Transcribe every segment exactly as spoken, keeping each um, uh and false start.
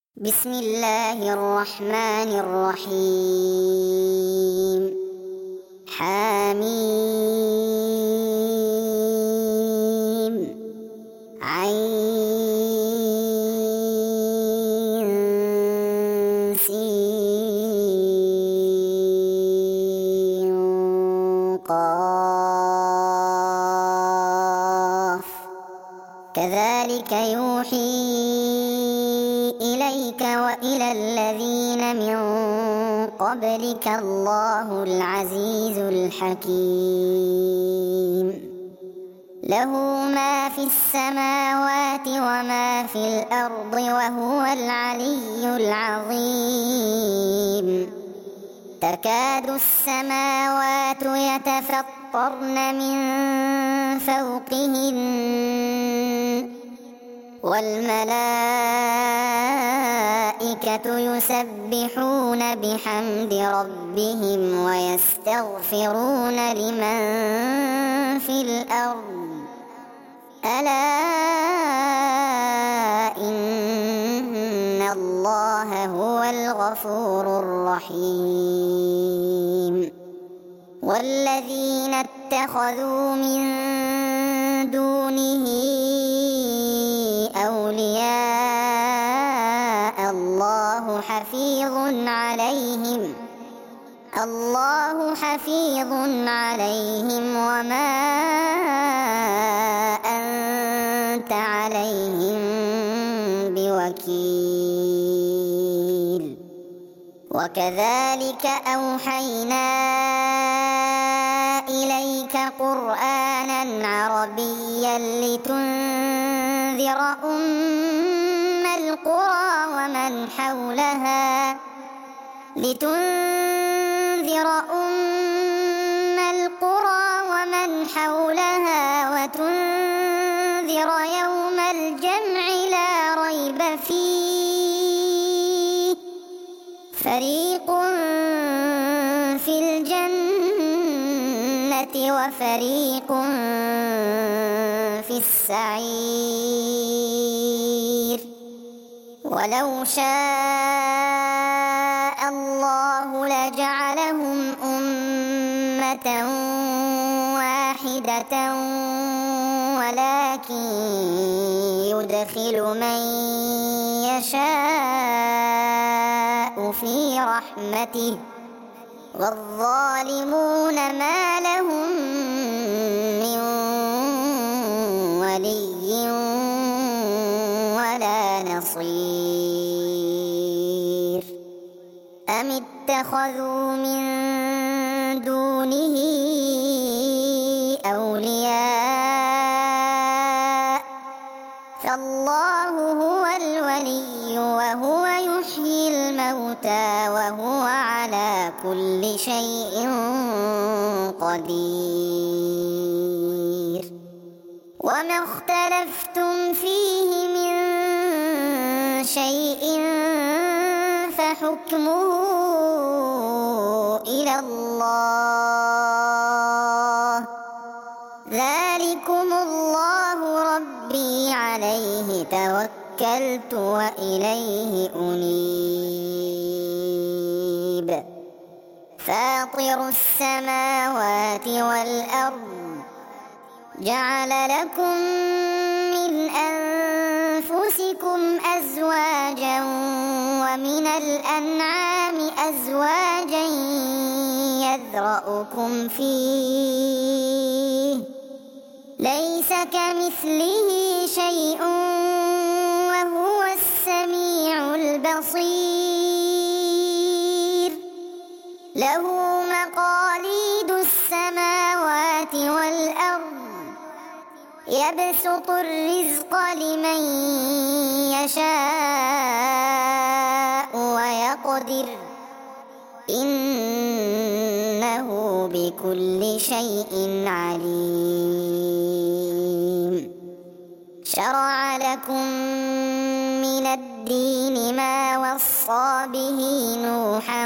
بسم الله الرحمن الرحيم حميم عين سين قاف كذلك يوحي إليك وإلى الذين من قبلك الله العزيز الحكيم له ما في السماوات وما في الأرض وهو العلي العظيم تكاد السماوات يتفطرن من فوقهن والملائكة يسبحون بحمد ربهم ويستغفرون لمن في الأرض ألا إن الله هو الغفور الرحيم والذين اتخذوا من دونه أولياء الله حفيظ عليهم الله حفيظ عليهم وما أنت عليهم بوكيل وكذلك أوحينا إليك قرآنا عربيا لتنذر أم القرى ومن حولها لتنذر أم القرى ومن حولها وتنذر يوم الجمع لا ريب فيه فريق في الجنة وفريق في السعير ولو شاء الله لجعلهم أمة واحدة ولكن يدخل من يشاء في رحمته والظالمون ما لهم من ولي ولا نصير أم اتخذوا من دونه أولياء فالله هو الولي وهو يحيي الموتى وهو على كل شيء قدير وما اختلفتم فيه من شيء فحكمه إلى الله ذلكم الله ربي عليه توكلت وإليه أنيب فاطر السماوات والأرض جعل لكم من أنفسكم أزواجا ومن الأنعام أزواجا يذرأكم فيه ليس كمثله شيء وهو السميع البصير له مقاليد السماوات والأرض يبسط الرزق لمن يشاء ويقدر إنه بكل شيء عليم شرع لكم من الدين ما وصى به نوحا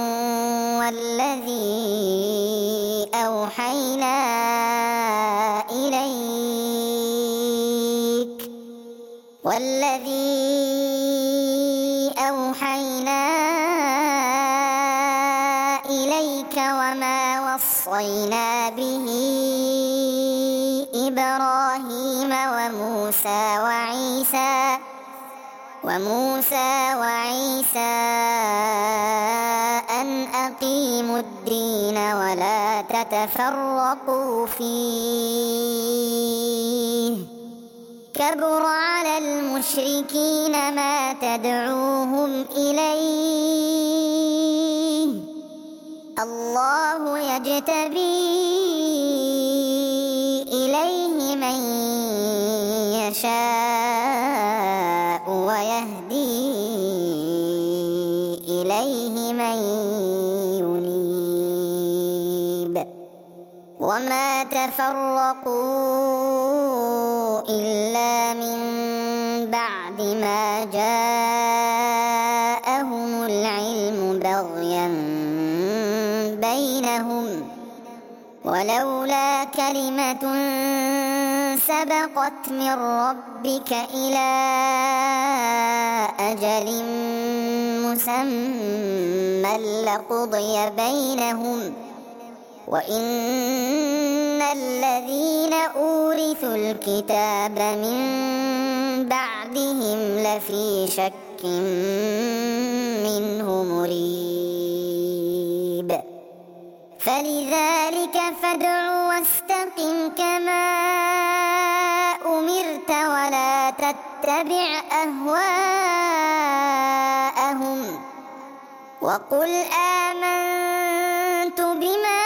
والذي أوحينا إليك والذي ذلك وما وصينا به إبراهيم وموسى وعيسى وموسى وعيسى أن أقيموا الدين ولا تتفرقوا فيه كبر على المشركين ما تدعوهم إليه الله يجتبي إليه من يشاء ويهدي إليه من ينيب وما تفرقوا إلا من بعد ما جاءهم العلم بغيا بينهم ولولا كلمة سبقت من ربك إلى أجل مسمى لقضي بينهم وإن الذين أورثوا الكتاب من بعدهم لفي شك منه مريب فلذلك فادع واستقم كما أمرت ولا تتبع أهواءهم وقل آمنت بما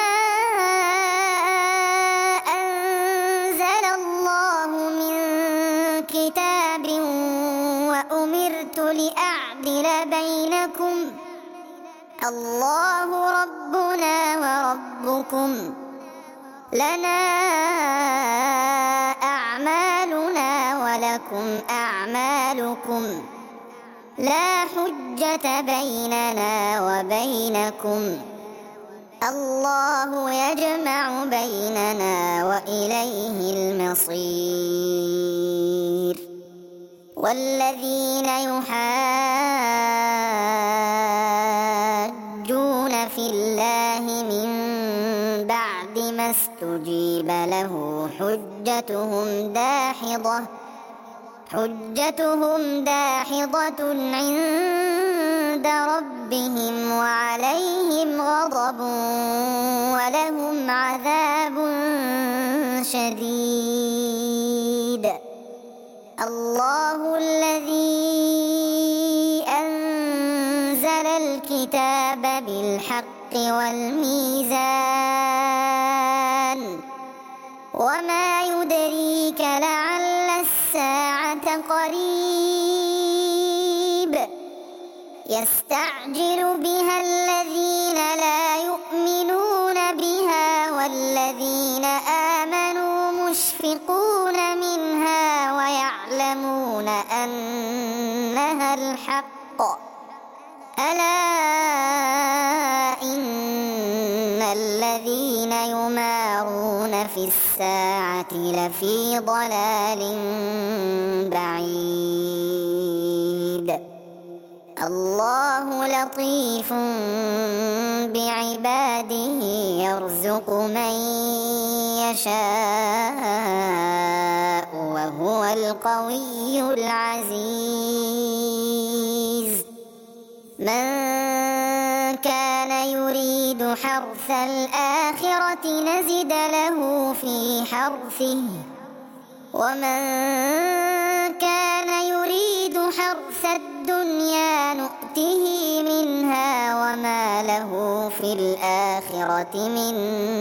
أنزل الله من كتاب وأمرت لأعدل بينكم الله ربنا وربكم لنا أعمالنا ولكم أعمالكم لا حجة بيننا وبينكم الله يجمع بيننا وإليه المصير والذين يحاجون في الله من بعد ما استجيب له حجتهم داحضة حجتهم داحضة عند ربهم وعليهم غضب ولهم عذاب شديد الله الذي أنزل الكتاب بالحق والميزان وما يدريك لعل الساعة قريب يستعجل بها الذين لا يؤمنون بها والذين آمنوا مشفقون منها ويعلمون أنها الحق ألا إن الذين يمارون في الساعة لفي ضلال بعيد الله لطيف بعباده يرزق من يشاء وهو القوي العزيز من كان يريد حرث الآخرة نزد له في حرثه ومن كان يريد حرث الدنيا نؤته منها وما له في الآخرة من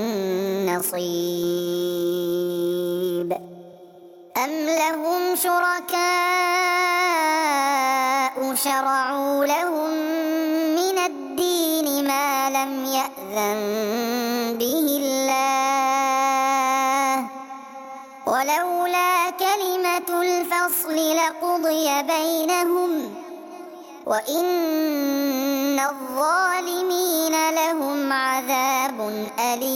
نصيب أم لهم شركاء شرعوا لهم من الدين ما لم يأذن به الله ولولا كلمة الفصل لقضي بينهم وإن الظالمين لهم عذاب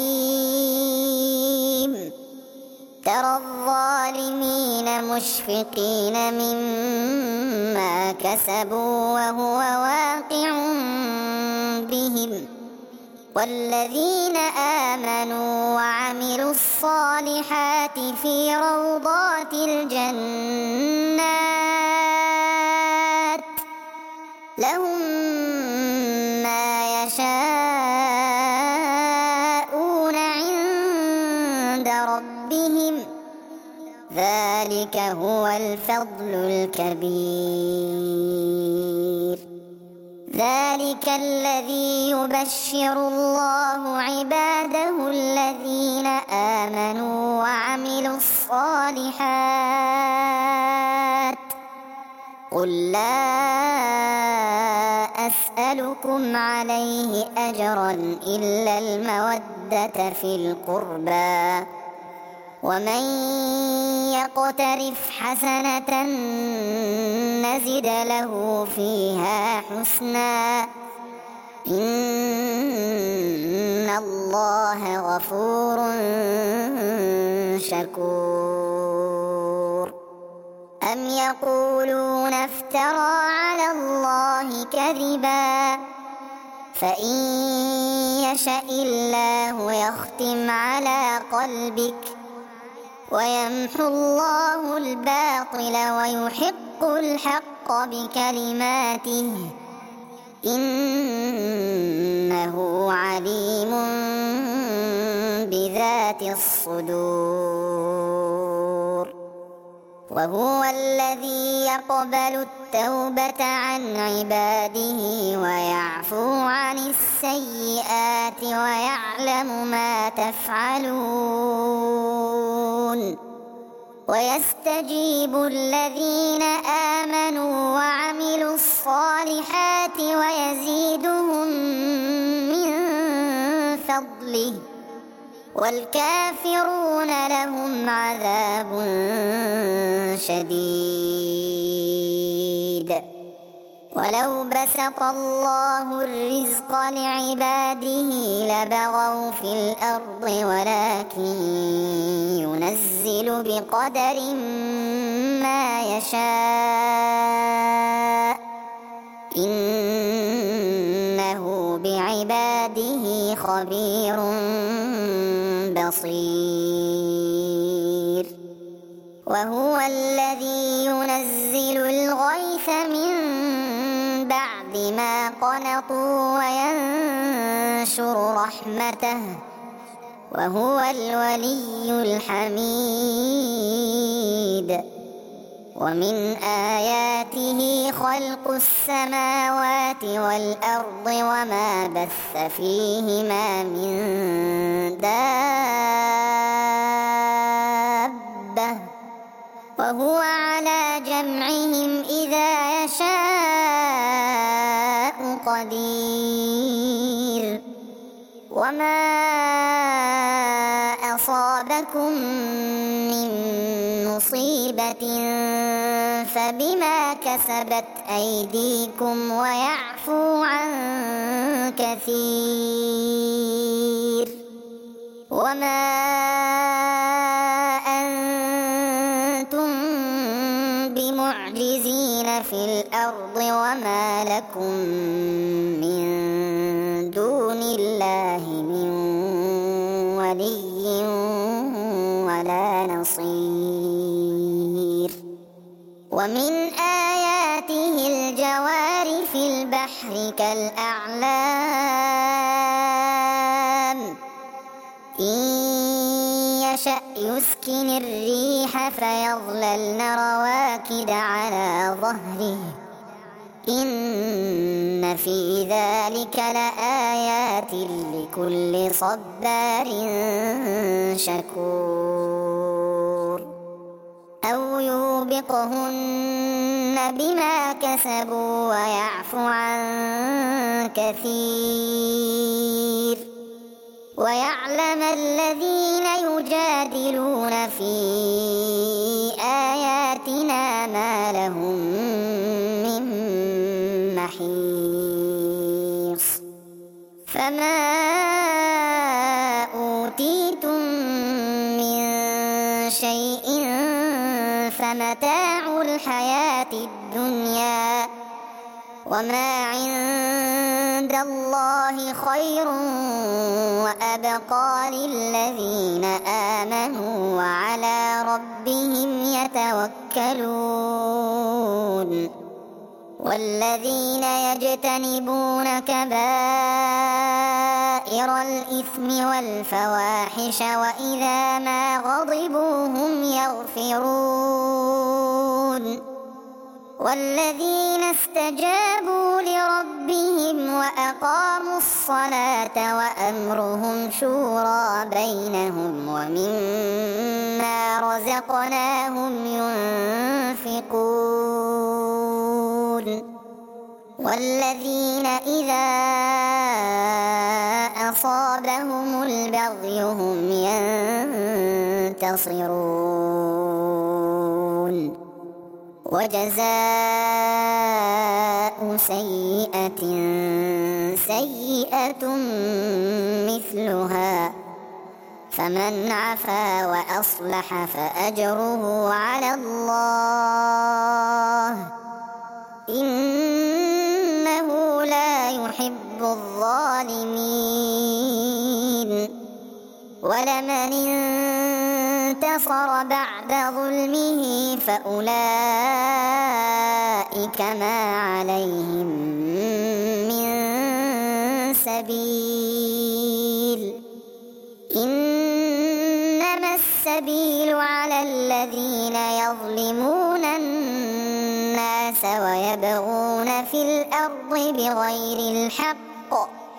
أليم ترى الظالمين مشفقين مما كسبوا وهو واقع بهم والذين آمنوا وعملوا الصالحات في روضات الجنات لهم ما يشاءون عند ربهم ذلك هو الفضل الكبير. ذلك الذي يبشر الله عباده الذين آمنوا وعملوا الصالحات قل لا أسألكم عليه أجرا إلا المودة في القربى ومن يقترف حسنة نزد له فيها حسنا إن الله غفور شكور. أم يقولون افترى على الله كذبا فإن يشأ الله يختم على قلبك ويمحو الله الباطل ويحق الحق بكلماته إنه عليم بذات الصدور. وهو الذي يقبل التوبة عن عباده ويعفو عن السيئات ويعلم ما تفعلون ويستجيب الذين آمنوا وعملوا الصالحات ويزيدهم من فضله والكافرون لهم عذاب شديد. ولو بسط الله الرزق لعباده لبغوا في الأرض ولكن ينزل بقدر ما يشاء إنه بعباده خبير بصير. وهو الذي ينزل الغيث من بعد ما قنطوا وينشر رحمته وهو الولي الحميد. ومن آياته خلق السماوات والأرض وما بث فيهما من دابة وهو على جمعهم إذا يشاء قدير. وما أصابكم من مصيبة فبما كسبت أيديكم ويعفو عن كثير. وما أنتم بمعجزين في الأرض وما لكم من دون الله من ولي ولا نصير. ومن آياته الجوار في البحر كالأعلام إن يشأ يسكن الريح فيظللن رواكد على ظهره إن في ذلك لآيات لكل صبار شكور. أو يوبقهن بما كسبوا ويعفو عن كثير. ويعلم الذين يجادلون في آياتنا ما لهم من محيص. فما أوتيتم من شيء فمتاع الحياة الدنيا وما عند عند الله خير وأبقى للذين آمنوا وعلى ربهم يتوكلون والذين يجتنبون كبائر الإثم والفواحش وإذا ما غضبوا هم يغفرون والذين استجابوا لربهم وأقاموا الصلاة وأمرهم شورى بينهم ومما رزقناهم ينفقون والذين إذا أصابهم البغي هم ينتصرون وجزاء سيئة سيئة مثلها فمن عفا وأصلح فأجره على الله إنه لا يحب الظالمين ولمن انتصر بعد ظلمه فأولئك ما عليهم من سبيل إنما السبيل على الذين يظلمون الناس ويبغون في الأرض بغير الحق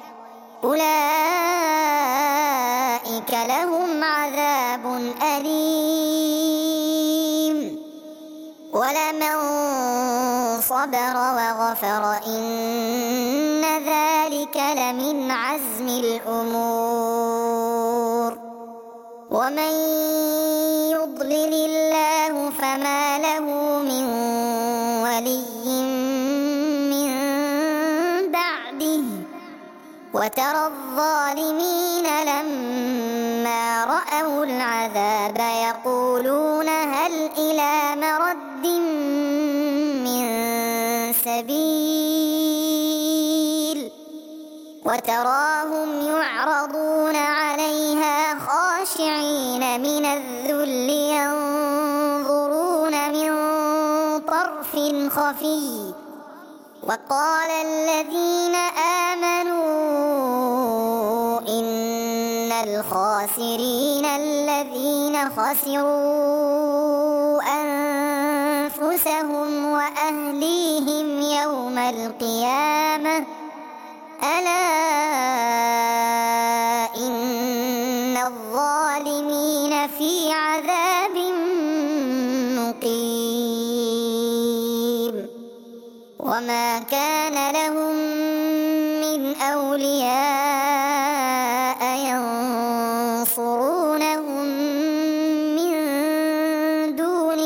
أولئك لهم عذاب أليم ولمن صبر وغفر إن ذلك لمن عزم الأمور ومن يضلل الله فما له من ولي من بعده وترى الظالمين لما رأوا العذاب يقولون هل إلى مرد من سبيل وتراهم يعرضون عليها خاشعين من الذل ينظرون من طرف خفي وقال الذين آمنوا إن الخاسرين الذين خسروا أنفسهم وأهليهم يوم القيامة ألا إن الظالمين في عذاب مقيم وما كان لهم من أولياء ينصرونهم من دون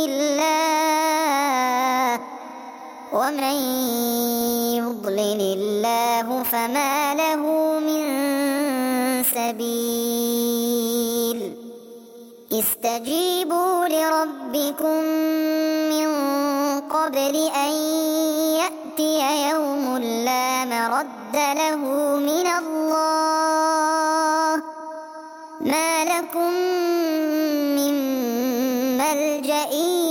الله ومن يضلل الله فما له من سبيل استجيبوا لربكم من قبل أن يأتي يوم لا مرد له من الله ما لكم من ملجأ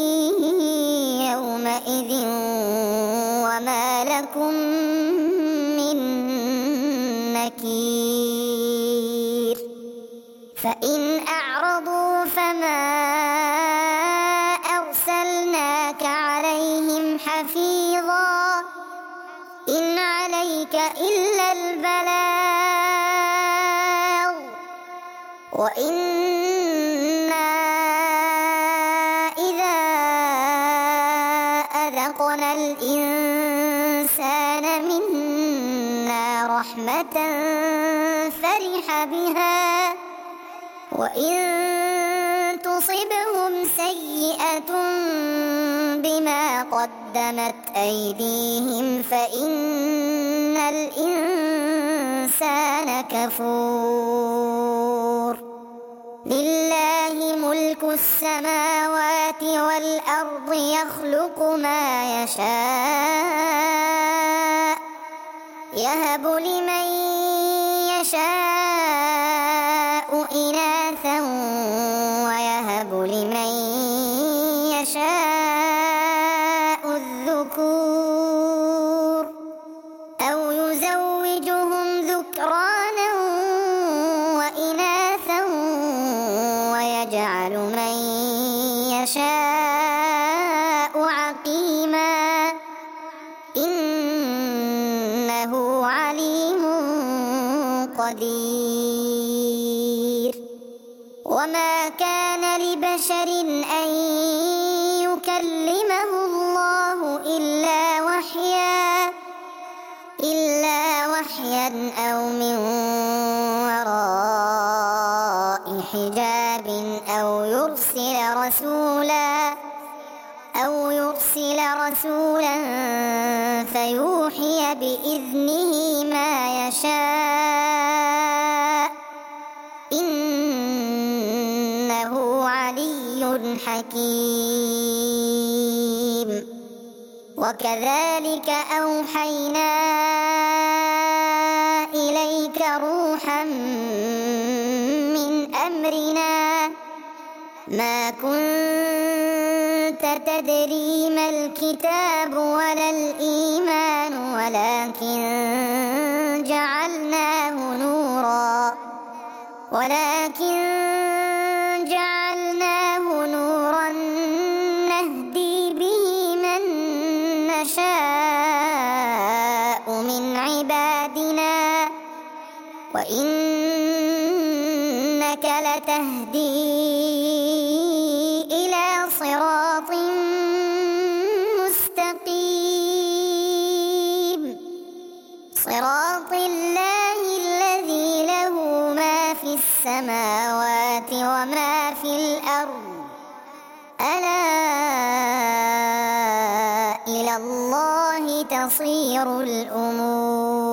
يومئذ وما لكم من نكير فإن أعرضوا فما أرسلناك عليهم حفيظا إن عليك إلا البلاغ وإنا إذا أذقنا الإنسان منا رحمة فرح بها وإن تصبهم سيئة بما قدمت أيديهم فإن الإنسان كفور لله ملك السماوات والأرض يخلق ما يشاء يهب لمن يشاء إناثا ويهب لمن يشاء الذكور أو يزوجهم ذكرانا وإناثا ويجعل من يشاء عقيما إنه عليم قدير. وما كان لبشر أن يكلمه الله إلا وحيا إلا وحيا أو من وراء حجاب أو يرسل رسولا أو يرسل رسولا فيوحي بإذنه ما يشاء إنه علي حكيم. وكذلك أوحينا إليك روحا من أمرنا ما كنت تدري ما الكتاب ولا الإيمان ولكن جعلناه نورا ولكن جعلناه نورا نهدي به من نشاء من عبادنا وإنك لتهدي إلى صراط مستقيم صراط الله الذي له ما في السماوات وما في الأرض ألا إلى الله تصير الأمور.